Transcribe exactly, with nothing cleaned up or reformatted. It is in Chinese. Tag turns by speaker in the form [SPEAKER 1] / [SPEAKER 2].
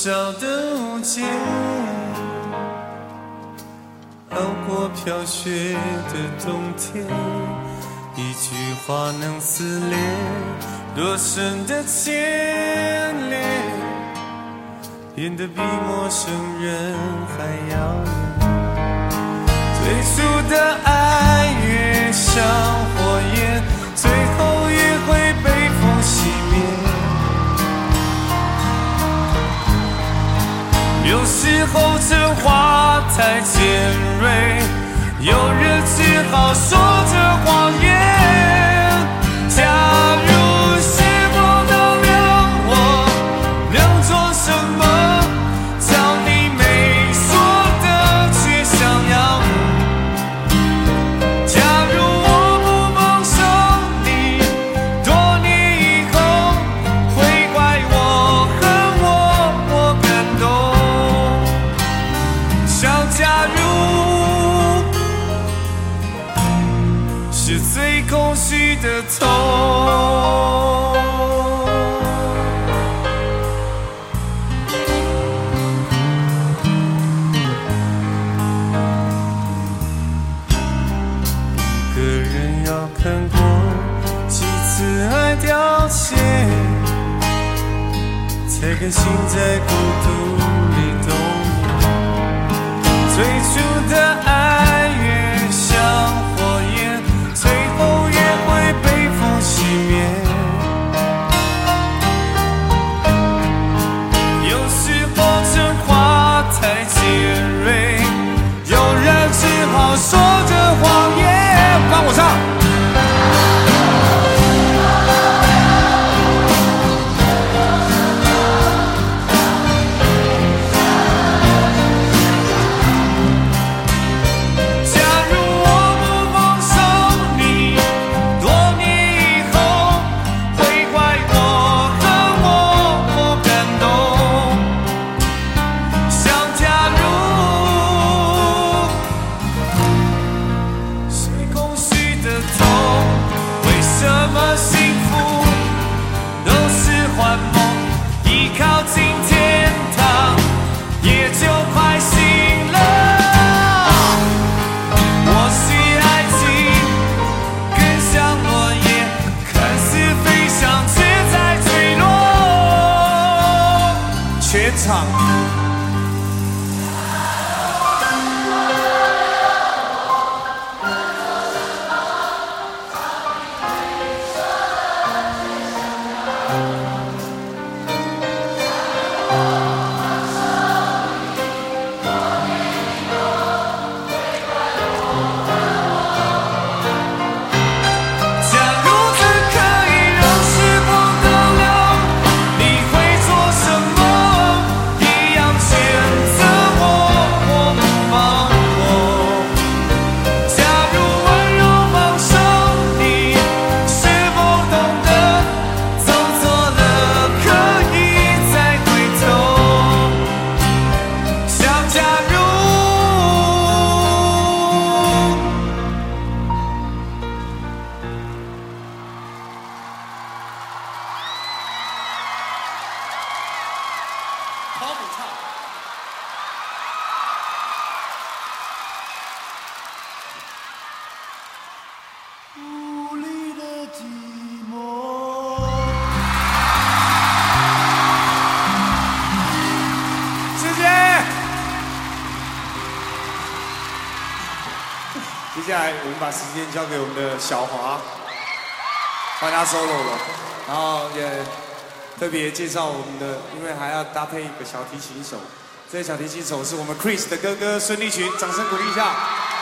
[SPEAKER 1] 少的误解，熬过飘雪的冬天，一句话能撕裂多深的牵连，变得比陌生人还遥远。最初的爱越像火焰，最后也会被风熄灭。有时候这话太尖锐，有人只好说着谎言。假如是否能让我能做什么，叫你没说的却想要。假如我不放手你，多年以后会怪我恨我，我感动。想假如是最空虚的痛。一个人要看过几次爱凋谢，才甘心在孤独里冬眠。最初的爱越像火焰，最后也会被风熄灭。有时候这话太尖锐，有人只好说着谎言。帮我唱。唱接下来我们把时间交给我们的小华，换他 solo 了，然后也特别介绍我们的，因为还要搭配一个小提琴手，这个小提琴手是我们 Chris 的哥哥孙立群，掌声鼓励一下。